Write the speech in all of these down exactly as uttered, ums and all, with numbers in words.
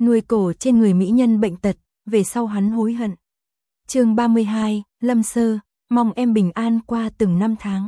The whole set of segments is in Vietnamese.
nuôi cổ trên người mỹ nhân bệnh tật, về sau hắn hối hận. Chương ba mươi hai, Lâm Sơ, mong em bình an qua từng năm tháng.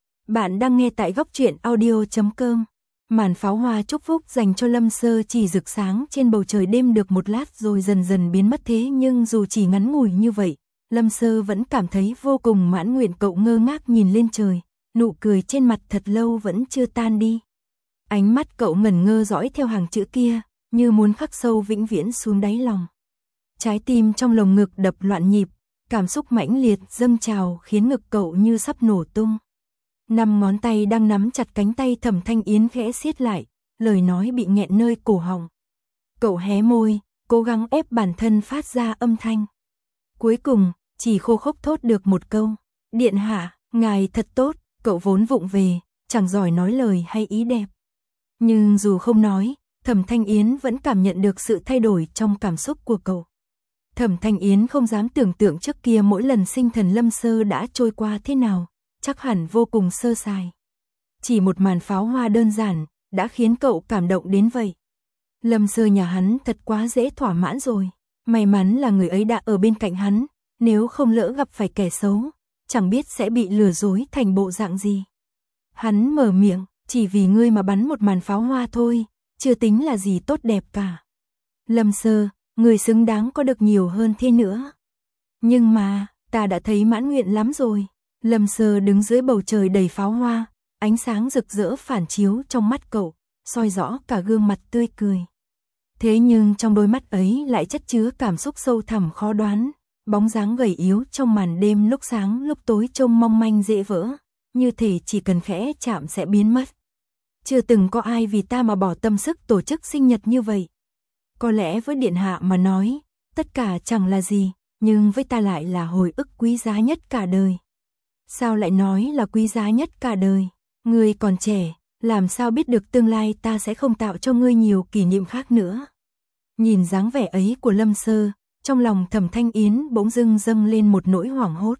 Bạn đang nghe tại góc truyện audio chấm com. Màn pháo hoa chúc phúc dành cho Lâm Sơ chỉ rực sáng trên bầu trời đêm được một lát rồi dần dần biến mất, thế nhưng dù chỉ ngắn ngủi như vậy, Lâm Sơ vẫn cảm thấy vô cùng mãn nguyện. Cậu ngơ ngác nhìn lên trời, nụ cười trên mặt thật lâu vẫn chưa tan đi. Ánh mắt cậu ngẩn ngơ dõi theo hàng chữ kia, như muốn khắc sâu vĩnh viễn xuống đáy lòng. Trái tim trong lồng ngực đập loạn nhịp, cảm xúc mãnh liệt dâng trào khiến ngực cậu như sắp nổ tung. Năm ngón tay đang nắm chặt cánh tay Thẩm Thanh Yến khẽ siết lại, lời nói bị nghẹn nơi cổ họng. Cậu hé môi, cố gắng ép bản thân phát ra âm thanh. Cuối cùng, chỉ khô khốc thốt được một câu, điện hạ, ngài thật tốt. Cậu vốn vụng về, chẳng giỏi nói lời hay ý đẹp. Nhưng dù không nói, Thẩm Thanh Yến vẫn cảm nhận được sự thay đổi trong cảm xúc của cậu. Thẩm Thanh Yến không dám tưởng tượng trước kia mỗi lần sinh thần Lâm Sơ đã trôi qua thế nào, chắc hẳn vô cùng sơ sài. Chỉ một màn pháo hoa đơn giản, đã khiến cậu cảm động đến vậy. Lâm Sơ nhà hắn thật quá dễ thỏa mãn rồi, may mắn là người ấy đã ở bên cạnh hắn, nếu không lỡ gặp phải kẻ xấu, chẳng biết sẽ bị lừa dối thành bộ dạng gì. Hắn mở miệng, chỉ vì ngươi mà bắn một màn pháo hoa thôi, chưa tính là gì tốt đẹp cả. Lâm Sơ, ngươi xứng đáng có được nhiều hơn thế nữa. Nhưng mà, ta đã thấy mãn nguyện lắm rồi. Lâm Sơ đứng dưới bầu trời đầy pháo hoa, ánh sáng rực rỡ phản chiếu trong mắt cậu, soi rõ cả gương mặt tươi cười. Thế nhưng trong đôi mắt ấy lại chất chứa cảm xúc sâu thẳm khó đoán. Bóng dáng gầy yếu trong màn đêm lúc sáng lúc tối trông mong manh dễ vỡ, như thể chỉ cần khẽ chạm sẽ biến mất. Chưa từng có ai vì ta mà bỏ tâm sức tổ chức sinh nhật như vậy. Có lẽ với điện hạ mà nói, tất cả chẳng là gì, nhưng với ta lại là hồi ức quý giá nhất cả đời. Sao lại nói là quý giá nhất cả đời? Ngươi còn trẻ, làm sao biết được tương lai ta sẽ không tạo cho ngươi nhiều kỷ niệm khác nữa. Nhìn dáng vẻ ấy của Lâm Sơ, trong lòng Thẩm Thanh Yến bỗng dưng dâng lên một nỗi hoảng hốt.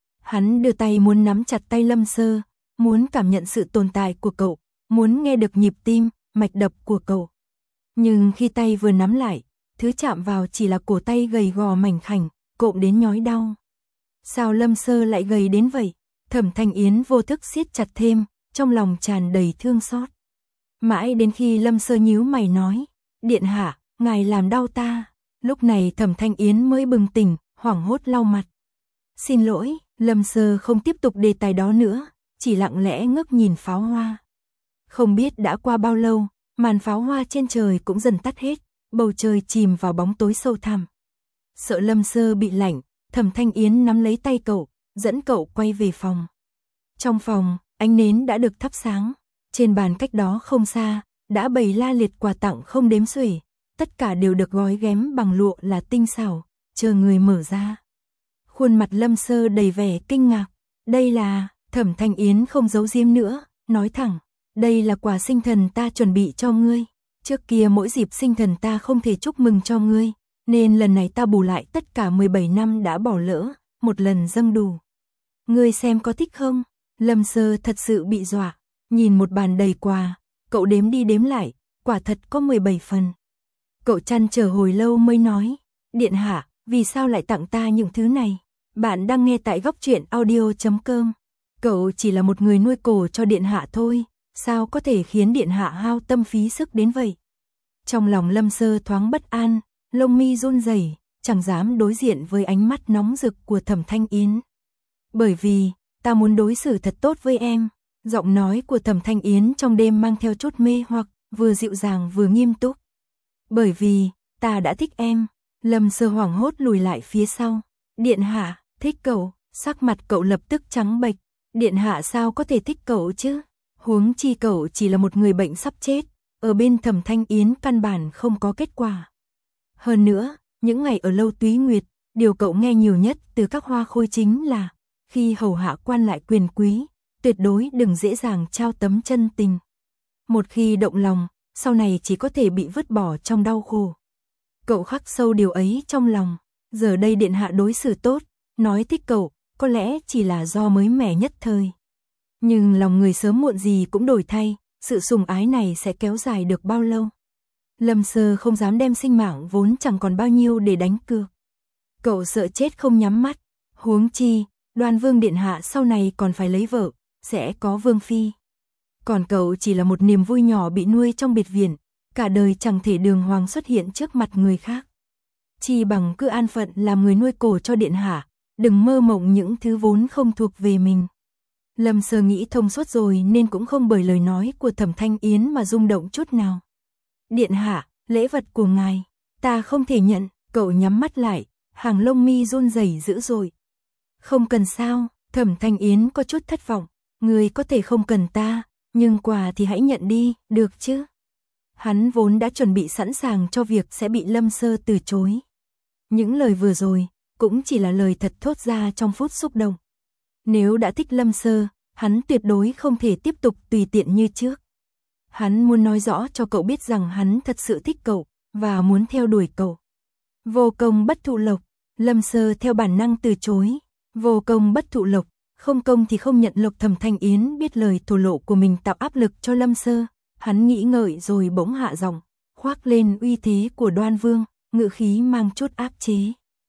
Hắn đưa tay muốn nắm chặt tay Lâm Sơ, muốn cảm nhận sự tồn tại của cậu, muốn nghe được nhịp tim, mạch đập của cậu. Nhưng khi tay vừa nắm lại, thứ chạm vào chỉ là cổ tay gầy gò mảnh khảnh, cộm đến nhói đau. Sao Lâm Sơ lại gầy đến vậy? Thẩm Thanh Yến vô thức siết chặt thêm, trong lòng tràn đầy thương xót. Mãi đến khi Lâm Sơ nhíu mày nói, điện hạ, ngài làm đau ta. Lúc này Thẩm Thanh Yến mới bừng tỉnh, hoảng hốt lau mặt. Xin lỗi, Lâm Sơ không tiếp tục đề tài đó nữa, chỉ lặng lẽ ngước nhìn pháo hoa. Không biết đã qua bao lâu, màn pháo hoa trên trời cũng dần tắt hết, bầu trời chìm vào bóng tối sâu thẳm. Sợ Lâm Sơ bị lạnh, Thẩm Thanh Yến nắm lấy tay cậu, dẫn cậu quay về phòng. Trong phòng, ánh nến đã được thắp sáng, trên bàn cách đó không xa, đã bày la liệt quà tặng không đếm xuể. Tất cả đều được gói ghém bằng lụa là tinh xảo, chờ người mở ra. Khuôn mặt Lâm Sơ đầy vẻ kinh ngạc. Đây là, Thẩm Thanh Yến không giấu giếm nữa, nói thẳng. Đây là quà sinh thần ta chuẩn bị cho ngươi. Trước kia mỗi dịp sinh thần ta không thể chúc mừng cho ngươi, nên lần này ta bù lại tất cả mười bảy năm đã bỏ lỡ, một lần dâng đủ. Ngươi xem có thích không? Lâm Sơ thật sự bị dọa, nhìn một bàn đầy quà, cậu đếm đi đếm lại, quả thật có mười bảy phần. Cậu trăn trở hồi lâu mới nói, điện hạ, vì sao lại tặng ta những thứ này? Bạn đang nghe tại góc truyện audio chấm com. Cậu chỉ là một người nuôi cổ cho điện hạ thôi, sao có thể khiến điện hạ hao tâm phí sức đến vậy? Trong lòng Lâm Sơ thoáng bất an, lông mi run rẩy, chẳng dám đối diện với ánh mắt nóng rực của Thẩm Thanh Yến. Bởi vì, ta muốn đối xử thật tốt với em. Giọng nói của Thẩm Thanh Yến trong đêm mang theo chút mê hoặc, vừa dịu dàng vừa nghiêm túc. Bởi vì, ta đã thích em. Lâm Sơ hoảng hốt lùi lại phía sau. Điện hạ, thích cậu. Sắc mặt cậu lập tức trắng bệch. Điện hạ sao có thể thích cậu chứ? Huống chi cậu chỉ là một người bệnh sắp chết. Ở bên Thẩm Thanh Yến căn bản không có kết quả. Hơn nữa, những ngày ở lâu Túy Nguyệt, điều cậu nghe nhiều nhất từ các hoa khôi chính là khi hầu hạ quan lại quyền quý, tuyệt đối đừng dễ dàng trao tấm chân tình. Một khi động lòng, sau này chỉ có thể bị vứt bỏ trong đau khổ. Cậu khắc sâu điều ấy trong lòng, giờ đây điện hạ đối xử tốt, nói thích cậu, có lẽ chỉ là do mới mẻ nhất thời. Nhưng lòng người sớm muộn gì cũng đổi thay, sự sủng ái này sẽ kéo dài được bao lâu? Lâm Sơ không dám đem sinh mạng vốn chẳng còn bao nhiêu để đánh cược. Cậu sợ chết không nhắm mắt, huống chi, Đoan Vương điện hạ sau này còn phải lấy vợ, sẽ có vương phi. Còn cậu chỉ là một niềm vui nhỏ bị nuôi trong biệt viện, cả đời chẳng thể đường hoàng xuất hiện trước mặt người khác. Chi bằng cứ an phận làm người nuôi cổ cho điện hạ, đừng mơ mộng những thứ vốn không thuộc về mình. Lâm Sơ nghĩ thông suốt rồi nên cũng không bởi lời nói của Thẩm Thanh Yến mà rung động chút nào. Điện hạ, lễ vật của ngài, ta không thể nhận. Cậu nhắm mắt lại, hàng lông mi run rẩy dữ dội. Không cần sao, Thẩm Thanh Yến có chút thất vọng. Người có thể không cần ta, nhưng quà thì hãy nhận đi, được chứ? Hắn vốn đã chuẩn bị sẵn sàng cho việc sẽ bị Lâm Sơ từ chối. Những lời vừa rồi, cũng chỉ là lời thật thốt ra trong phút xúc động. Nếu đã thích Lâm Sơ, hắn tuyệt đối không thể tiếp tục tùy tiện như trước. Hắn muốn nói rõ cho cậu biết rằng hắn thật sự thích cậu, và muốn theo đuổi cậu. Vô công bất thụ lộc, Lâm Sơ theo bản năng từ chối. Vô công bất thụ lộc, không công thì không nhận lộc. Thẩm Thanh Yến biết lời thổ lộ của mình tạo áp lực cho Lâm Sơ. Hắn nghĩ ngợi rồi bỗng hạ giọng, khoác lên uy thế của Đoan Vương, ngữ khí mang chút áp chế.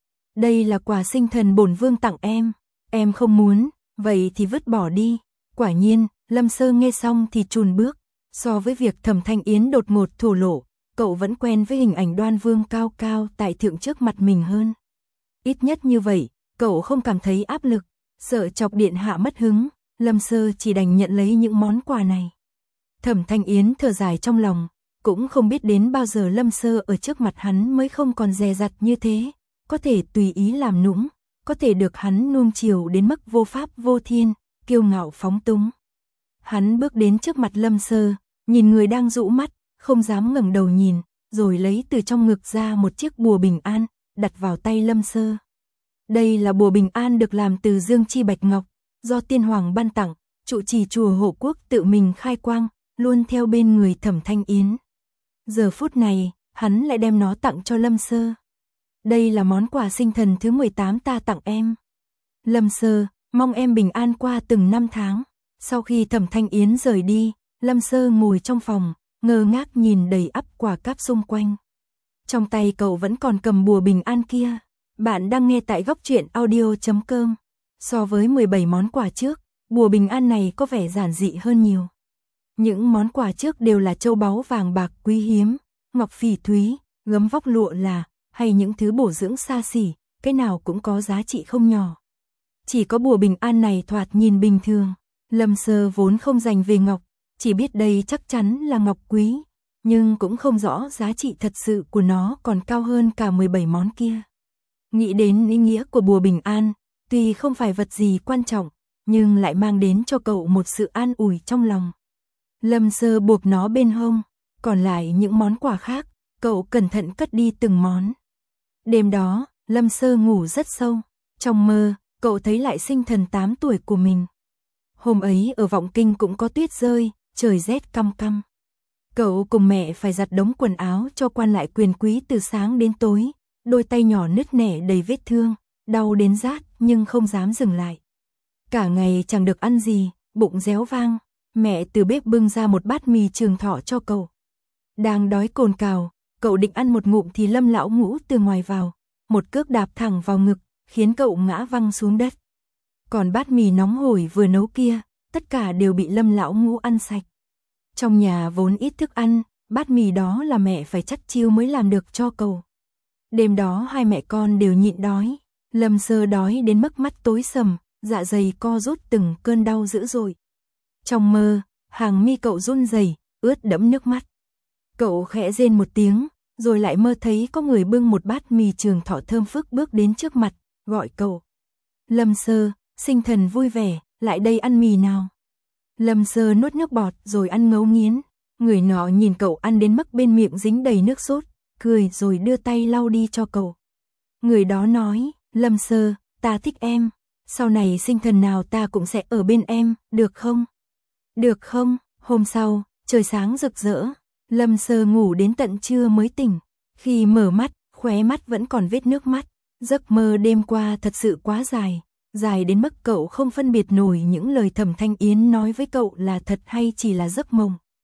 Đây là quà sinh thần bổn vương tặng em, em không muốn, vậy thì vứt bỏ đi. Quả nhiên, Lâm Sơ nghe xong thì chùn bước. So với việc Thẩm Thanh Yến đột ngột thổ lộ, cậu vẫn quen với hình ảnh Đoan Vương cao cao tại thượng trước mặt mình hơn. Ít nhất như vậy, cậu không cảm thấy áp lực, sợ chọc điện hạ mất hứng. Lâm Sơ chỉ đành nhận lấy những món quà này. Thẩm Thanh Yến thở dài trong lòng, cũng không biết đến bao giờ Lâm Sơ ở trước mặt hắn mới không còn dè dặt như thế, có thể tùy ý làm nũng, có thể được hắn nuông chiều đến mức vô pháp vô thiên, kiêu ngạo phóng túng. Hắn bước đến trước mặt Lâm Sơ, nhìn người đang rũ mắt, không dám ngẩng đầu nhìn, rồi lấy từ trong ngực ra một chiếc bùa bình an, đặt vào tay Lâm Sơ. Đây là bùa bình an được làm từ dương chi bạch ngọc, do tiên hoàng ban tặng, trụ trì chùa Hộ Quốc tự mình khai quang, luôn theo bên người Thẩm Thanh Yến. Giờ phút này, hắn lại đem nó tặng cho Lâm Sơ. Đây là món quà sinh thần thứ mười tám ta tặng em. Lâm Sơ, mong em bình an qua từng năm tháng. Sau khi Thẩm Thanh Yến rời đi, Lâm Sơ ngồi trong phòng, ngơ ngác nhìn đầy ắp quà cáp xung quanh. Trong tay cậu vẫn còn cầm bùa bình an kia. Bạn đang nghe tại góc truyện audio chấm com. So với mười bảy món quà trước, bùa bình an này có vẻ giản dị hơn nhiều. Những món quà trước đều là châu báu vàng bạc quý hiếm, ngọc phỉ thúy, gấm vóc lụa là, hay những thứ bổ dưỡng xa xỉ, cái nào cũng có giá trị không nhỏ. Chỉ có bùa bình an này thoạt nhìn bình thường. Lâm Sơ vốn không dành về ngọc, chỉ biết đây chắc chắn là ngọc quý, nhưng cũng không rõ giá trị thật sự của nó còn cao hơn cả mười bảy món kia. Nghĩ đến ý nghĩa của bùa bình an, tuy không phải vật gì quan trọng, nhưng lại mang đến cho cậu một sự an ủi trong lòng. Lâm Sơ buộc nó bên hông, còn lại những món quà khác, cậu cẩn thận cất đi từng món. Đêm đó, Lâm Sơ ngủ rất sâu, trong mơ, cậu thấy lại sinh thần tám tuổi của mình. Hôm ấy ở Vọng Kinh cũng có tuyết rơi, trời rét căm căm. Cậu cùng mẹ phải giặt đống quần áo cho quan lại quyền quý từ sáng đến tối, đôi tay nhỏ nứt nẻ đầy vết thương, đau đến rát nhưng không dám dừng lại. Cả ngày chẳng được ăn gì, bụng réo vang, mẹ từ bếp bưng ra một bát mì trường thọ cho cậu. Đang đói cồn cào, cậu định ăn một ngụm thì Lâm lão ngũ từ ngoài vào, một cước đạp thẳng vào ngực, khiến cậu ngã văng xuống đất. Còn bát mì nóng hổi vừa nấu kia, tất cả đều bị Lâm lão ngũ ăn sạch. Trong nhà vốn ít thức ăn, bát mì đó là mẹ phải chắt chiu mới làm được cho cậu. Đêm đó hai mẹ con đều nhịn đói, Lâm Sơ đói đến mức mắt tối sầm, dạ dày co rút từng cơn đau dữ dội. Trong mơ, hàng mi cậu run rẩy, ướt đẫm nước mắt. Cậu khẽ rên một tiếng, rồi lại mơ thấy có người bưng một bát mì trường thọ thơm phức bước đến trước mặt, gọi cậu. Lâm Sơ, sinh thần vui vẻ, lại đây ăn mì nào. Lâm Sơ nuốt nước bọt rồi ăn ngấu nghiến. Người nọ nhìn cậu ăn đến mức bên miệng dính đầy nước sốt, cười rồi đưa tay lau đi cho cậu. Người đó nói, Lâm Sơ, ta thích em, sau này sinh thần nào ta cũng sẽ ở bên em, được không? Được không? Hôm sau, trời sáng rực rỡ, Lâm Sơ ngủ đến tận trưa mới tỉnh. Khi mở mắt, khóe mắt vẫn còn vết nước mắt. Giấc mơ đêm qua thật sự quá dài, dài đến mức cậu không phân biệt nổi những lời Thẩm Thanh Yến nói với cậu là thật hay chỉ là giấc mộng.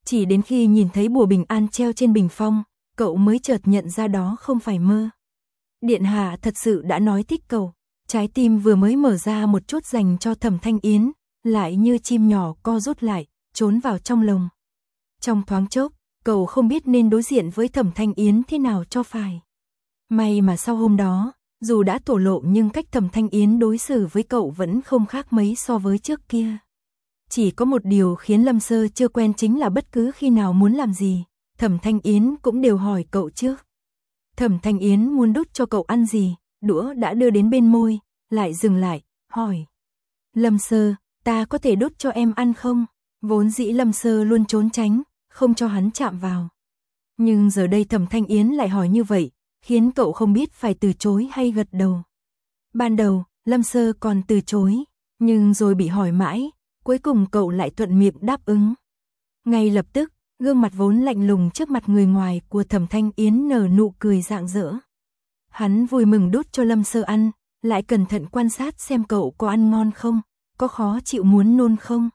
Chỉ đến khi nhìn thấy bùa bình an treo trên bình phong, cậu mới chợt nhận ra đó không phải mơ. Điện hạ thật sự đã nói thích cậu, trái tim vừa mới mở ra một chút dành cho Thẩm Thanh Yến, lại như chim nhỏ co rút lại, trốn vào trong lồng. Trong thoáng chốc, cậu không biết nên đối diện với Thẩm Thanh Yến thế nào cho phải. May mà sau hôm đó, dù đã thổ lộ nhưng cách Thẩm Thanh Yến đối xử với cậu vẫn không khác mấy so với trước kia. Chỉ có một điều khiến Lâm Sơ chưa quen chính là bất cứ khi nào muốn làm gì, Thẩm Thanh Yến cũng đều hỏi cậu trước. Thẩm Thanh Yến muốn đút cho cậu ăn gì, đũa đã đưa đến bên môi, lại dừng lại, hỏi. Lâm Sơ, ta có thể đút cho em ăn không? Vốn dĩ Lâm Sơ luôn trốn tránh, không cho hắn chạm vào. Nhưng giờ đây Thẩm Thanh Yến lại hỏi như vậy, khiến cậu không biết phải từ chối hay gật đầu. Ban đầu, Lâm Sơ còn từ chối, nhưng rồi bị hỏi mãi, cuối cùng cậu lại thuận miệng đáp ứng. Ngay lập tức, gương mặt vốn lạnh lùng trước mặt người ngoài của Thẩm Thanh Yến nở nụ cười rạng rỡ. Hắn vui mừng đút cho Lâm Sơ ăn, lại cẩn thận quan sát xem cậu có ăn ngon không, có khó chịu muốn nôn không.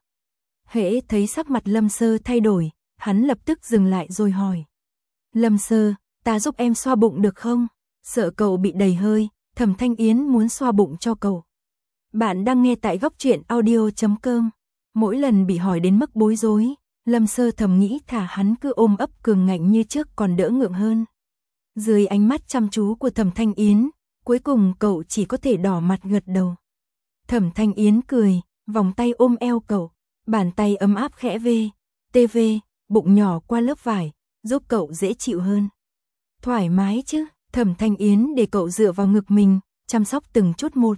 Hễ thấy sắc mặt Lâm Sơ thay đổi, hắn lập tức dừng lại rồi hỏi. Lâm Sơ, ta giúp em xoa bụng được không? Sợ cậu bị đầy hơi, Thẩm Thanh Yến muốn xoa bụng cho cậu. Bạn đang nghe tại góc truyện audio chấm com. Mỗi lần bị hỏi đến mức bối rối, Lâm Sơ thầm nghĩ thả hắn cứ ôm ấp cường ngạnh như trước còn đỡ ngượng hơn. Dưới ánh mắt chăm chú của Thẩm Thanh Yến, cuối cùng cậu chỉ có thể đỏ mặt gật đầu. Thẩm Thanh Yến cười, vòng tay ôm eo cậu, bàn tay ấm áp khẽ vê, tê vê, bụng nhỏ qua lớp vải, giúp cậu dễ chịu hơn. Thoải mái chứ? Thẩm Thanh Yến để cậu dựa vào ngực mình, chăm sóc từng chút một.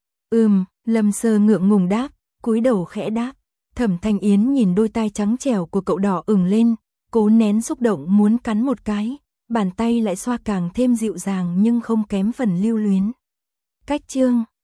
Ừm, Lâm Sơ ngượng ngùng đáp, cúi đầu khẽ đáp. Thẩm Thanh Yến nhìn đôi tai trắng trẻo của cậu đỏ ửng lên, cố nén xúc động muốn cắn một cái, bàn tay lại xoa càng thêm dịu dàng nhưng không kém phần lưu luyến. Cách chương